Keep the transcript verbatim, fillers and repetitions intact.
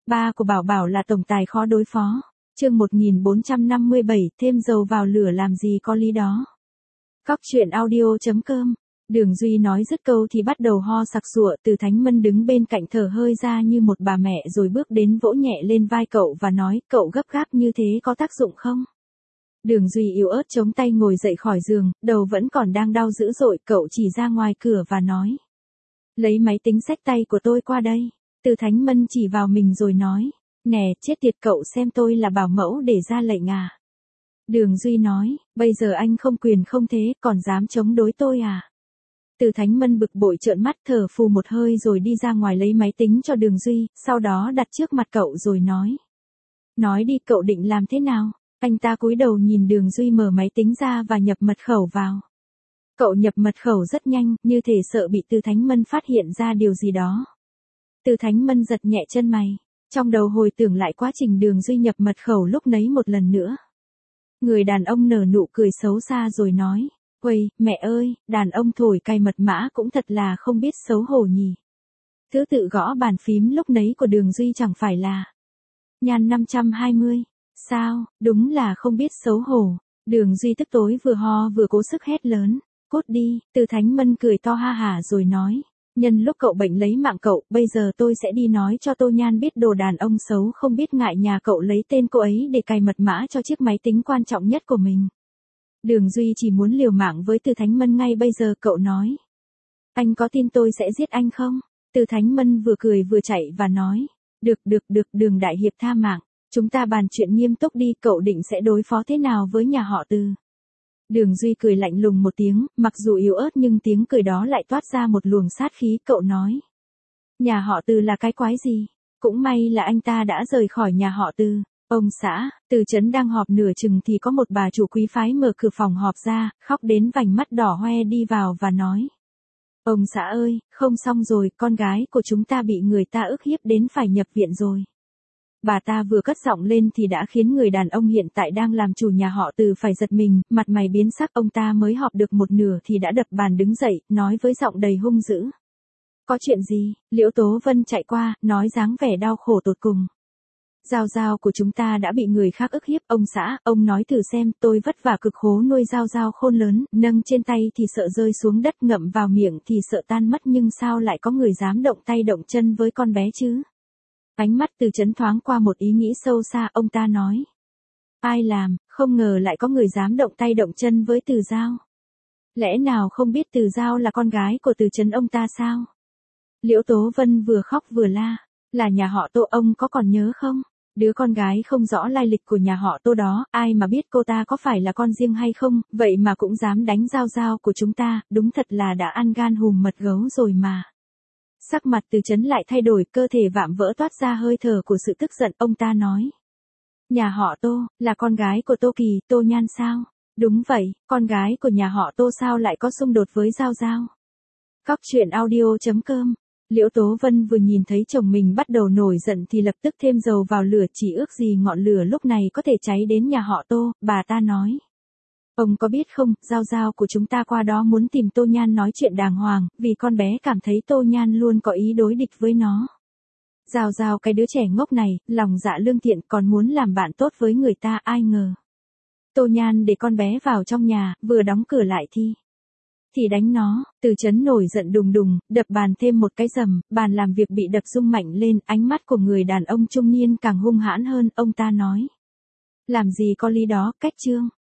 ba của Bảo Bảo là tổng tài khó đối phó. Chương một nghìn bốn trăm năm mươi bảy, thêm dầu vào lửa làm gì có lý đó. Cóc truyện audio chấm com. Đường Duy nói dứt câu thì bắt đầu ho sặc sụa, Từ Thánh Mân đứng bên cạnh thở hơi ra như một bà mẹ rồi bước đến vỗ nhẹ lên vai cậu và nói, cậu gấp gáp như thế có tác dụng không? Đường Duy yếu ớt chống tay ngồi dậy khỏi giường, đầu vẫn còn đang đau dữ dội, cậu chỉ ra ngoài cửa và nói. Lấy máy tính xách tay của tôi qua đây. Từ Thánh Mân chỉ vào mình rồi nói, nè, chết tiệt, cậu xem tôi là bảo mẫu để ra lệnh à? Đường Duy nói, bây giờ anh không quyền không thế, còn dám chống đối tôi à? Từ Thánh Mân bực bội trợn mắt thở phù một hơi rồi đi ra ngoài lấy máy tính cho Đường Duy, sau đó đặt trước mặt cậu rồi nói. Nói đi, cậu định làm thế nào? Anh ta cúi đầu nhìn Đường Duy mở máy tính ra và nhập mật khẩu vào. Cậu nhập mật khẩu rất nhanh, như thể sợ bị Từ Thánh Mân phát hiện ra điều gì đó. Từ Thánh Mân giật nhẹ chân mày, trong đầu hồi tưởng lại quá trình Đường Duy nhập mật khẩu lúc nấy một lần nữa. Người đàn ông nở nụ cười xấu xa rồi nói, uầy, mẹ ơi, đàn ông thổi cài mật mã cũng thật là không biết xấu hổ nhỉ. Thứ tự gõ bàn phím lúc nấy của Đường Duy chẳng phải là Nhan năm trăm hai mươi, sao, đúng là không biết xấu hổ. Đường Duy tức tối vừa ho vừa cố sức hét lớn, cút đi. Từ Thánh Mân cười to ha hả rồi nói, nhân lúc cậu bệnh lấy mạng cậu, bây giờ tôi sẽ đi nói cho Tô Nhan biết đồ đàn ông xấu không biết ngại nhà cậu lấy tên cô ấy để cài mật mã cho chiếc máy tính quan trọng nhất của mình. Đường Duy chỉ muốn liều mạng với Từ Thánh Mân ngay bây giờ, cậu nói. Anh có tin tôi sẽ giết anh không? Từ Thánh Mân vừa cười vừa chạy và nói, được được được, Đường đại hiệp tha mạng, chúng ta bàn chuyện nghiêm túc đi, cậu định sẽ đối phó thế nào với nhà họ Từ? Đường Duy cười lạnh lùng một tiếng, mặc dù yếu ớt nhưng tiếng cười đó lại toát ra một luồng sát khí, cậu nói. Nhà họ Từ là cái quái gì? Cũng may là anh ta đã rời khỏi nhà họ Từ. Ông xã, Từ trấn đang họp nửa chừng thì có một bà chủ quý phái mở cửa phòng họp ra, khóc đến vành mắt đỏ hoe đi vào và nói. Ông xã ơi, không xong rồi, con gái của chúng ta bị người ta ức hiếp đến phải nhập viện rồi. Bà ta vừa cất giọng lên thì đã khiến người đàn ông hiện tại đang làm chủ nhà họ Từ phải giật mình, mặt mày biến sắc. Ông ta mới họp được một nửa thì đã đập bàn đứng dậy, nói với giọng đầy hung dữ. Có chuyện gì? Liễu Tố Vân chạy qua, nói dáng vẻ đau khổ tột cùng. Giao Giao của chúng ta đã bị người khác ức hiếp, ông xã, ông nói thử xem, tôi vất vả cực khổ nuôi Giao Giao khôn lớn, nâng trên tay thì sợ rơi xuống đất, ngậm vào miệng thì sợ tan mất, nhưng sao lại có người dám động tay động chân với con bé chứ? Ánh mắt Từ Chấn thoáng qua một ý nghĩ sâu xa, ông ta nói. Ai làm, không ngờ lại có người dám động tay động chân với Từ Giao. Lẽ nào không biết Từ Giao là con gái của Từ Chấn ông ta sao? Liễu Tố Vân vừa khóc vừa la, là nhà họ Tô, ông có còn nhớ không? Đứa con gái không rõ lai lịch của nhà họ Tô đó, ai mà biết cô ta có phải là con riêng hay không, vậy mà cũng dám đánh Giao Giao của chúng ta, đúng thật là đã ăn gan hùm mật gấu rồi mà. Sắc mặt Từ Chấn lại thay đổi, cơ thể vạm vỡ toát ra hơi thở của sự tức giận, ông ta nói. Nhà họ Tô, là con gái của Tô Kỳ, Tô Nhan sao? Đúng vậy, con gái của nhà họ Tô sao lại có xung đột với Giao Giao? Cóc truyện audio chấm com. Liễu Tố Vân vừa nhìn thấy chồng mình bắt đầu nổi giận thì lập tức thêm dầu vào lửa, chỉ ước gì ngọn lửa lúc này có thể cháy đến nhà họ Tô, bà ta nói. Ông có biết không, Giao Giao của chúng ta qua đó muốn tìm Tô Nhan nói chuyện đàng hoàng, vì con bé cảm thấy Tô Nhan luôn có ý đối địch với nó. Giao Giao cái đứa trẻ ngốc này, lòng dạ lương thiện, còn muốn làm bạn tốt với người ta, ai ngờ. Tô Nhan để con bé vào trong nhà, vừa đóng cửa lại thì... thì đánh nó. Từ Chấn nổi giận đùng đùng, đập bàn thêm một cái rầm, bàn làm việc bị đập rung mạnh lên, ánh mắt của người đàn ông trung niên càng hung hãn hơn, ông ta nói. Làm gì có lý đó, cách trương.